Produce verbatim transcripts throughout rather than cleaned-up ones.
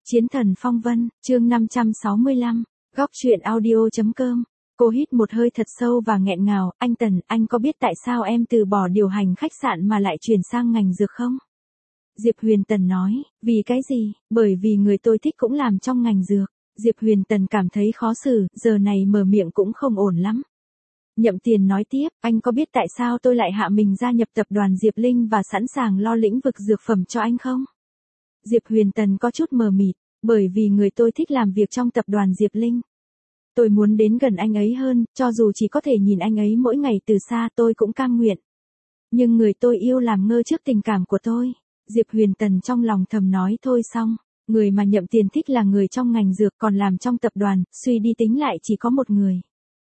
Chiến thần phong vân, chương năm trăm sáu mươi lăm, góc truyện audio chấm com. Cô hít một hơi thật sâu và nghẹn ngào, anh Tần, anh có biết tại sao em từ bỏ điều hành khách sạn mà lại chuyển sang ngành dược không? Diệp Huyền Tần nói, vì cái gì? Bởi vì người tôi thích cũng làm trong ngành dược. Diệp Huyền Tần cảm thấy khó xử, giờ này mở miệng cũng không ổn lắm. Nhậm Tiền nói tiếp, anh có biết tại sao tôi lại hạ mình gia nhập tập đoàn Diệp Linh và sẵn sàng lo lĩnh vực dược phẩm cho anh không? Diệp Huyền Tần có chút mờ mịt, bởi vì người tôi thích làm việc trong tập đoàn Diệp Linh. Tôi muốn đến gần anh ấy hơn, cho dù chỉ có thể nhìn anh ấy mỗi ngày từ xa tôi cũng cam nguyện. Nhưng người tôi yêu làm ngơ trước tình cảm của tôi. Diệp Huyền Tần trong lòng thầm nói thôi xong, người mà Nhậm Tiền thích là người trong ngành dược còn làm trong tập đoàn, suy đi tính lại chỉ có một người.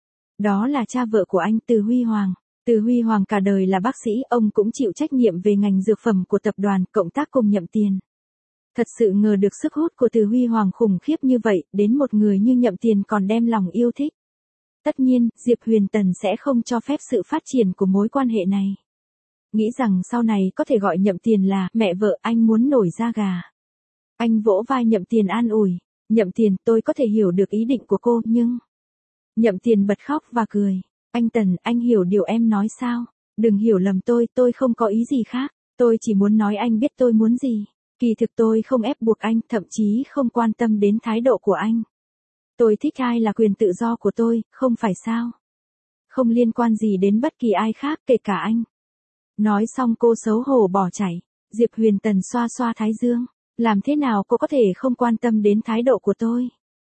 Đó là cha vợ của anh Từ Huy Hoàng. Từ Huy Hoàng cả đời là bác sĩ, ông cũng chịu trách nhiệm về ngành dược phẩm của tập đoàn, cộng tác cùng Nhậm Tiền. Thật sự ngờ được sức hút của Từ Huy Hoàng khủng khiếp như vậy, đến một người như Nhậm Tiền còn đem lòng yêu thích. Tất nhiên, Diệp Huyền Tần sẽ không cho phép sự phát triển của mối quan hệ này. Nghĩ rằng sau này có thể gọi Nhậm Tiền là mẹ vợ, anh muốn nổi da gà. Anh vỗ vai Nhậm Tiền an ủi, Nhậm Tiền, tôi có thể hiểu được ý định của cô, nhưng... Nhậm Tiền bật khóc và cười, anh Tần, anh hiểu điều em nói sao? Đừng hiểu lầm tôi, tôi không có ý gì khác, tôi chỉ muốn nói anh biết tôi muốn gì. Kỳ thực tôi không ép buộc anh, thậm chí không quan tâm đến thái độ của anh. Tôi thích ai là quyền tự do của tôi, không phải sao? Không liên quan gì đến bất kỳ ai khác, kể cả anh. Nói xong cô xấu hổ bỏ chạy. Diệp Huyền Tần xoa xoa thái dương. Làm thế nào cô có thể không quan tâm đến thái độ của tôi?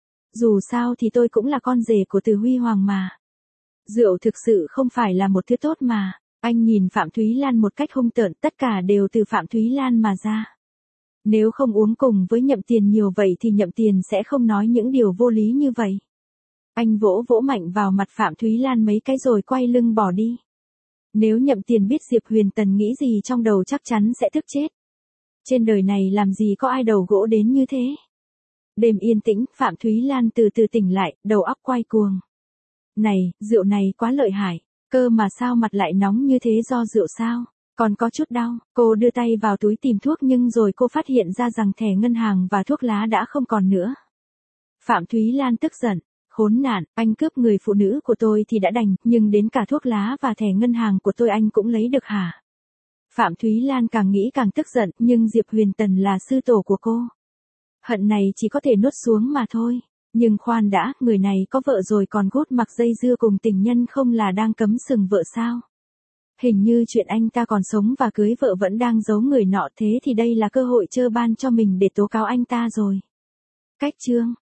Dù sao thì tôi cũng là con rể của Từ Huy Hoàng mà. Rượu thực sự không phải là một thứ tốt mà. Anh nhìn Phạm Thúy Lan một cách hung tợn, tất cả đều từ Phạm Thúy Lan mà ra. Nếu không uống cùng với Nhậm Tiền nhiều vậy thì Nhậm Tiền sẽ không nói những điều vô lý như vậy. Anh vỗ vỗ mạnh vào mặt Phạm Thúy Lan mấy cái rồi quay lưng bỏ đi. Nếu Nhậm Tiền biết Diệp Huyền Tần nghĩ gì trong đầu chắc chắn sẽ tức chết. Trên đời này làm gì có ai đầu gỗ đến như thế. Đêm yên tĩnh, Phạm Thúy Lan từ từ tỉnh lại, đầu óc quay cuồng. Này, rượu này quá lợi hại, cơ mà sao mặt lại nóng như thế do rượu sao? Còn có chút đau, cô đưa tay vào túi tìm thuốc nhưng rồi cô phát hiện ra rằng thẻ ngân hàng và thuốc lá đã không còn nữa. Phạm Thúy Lan tức giận, khốn nạn, anh cướp người phụ nữ của tôi thì đã đành, nhưng đến cả thuốc lá và thẻ ngân hàng của tôi anh cũng lấy được hả? Phạm Thúy Lan càng nghĩ càng tức giận, nhưng Diệp Huyền Tần là sư tổ của cô. Hận này chỉ có thể nuốt xuống mà thôi. Nhưng khoan đã, người này có vợ rồi còn gốt mặc dây dưa cùng tình nhân không là đang cấm sừng vợ sao? Hình như chuyện anh ta còn sống và cưới vợ vẫn đang giấu người nọ, thế thì đây là cơ hội trơ ban cho mình để tố cáo anh ta rồi. Cách chương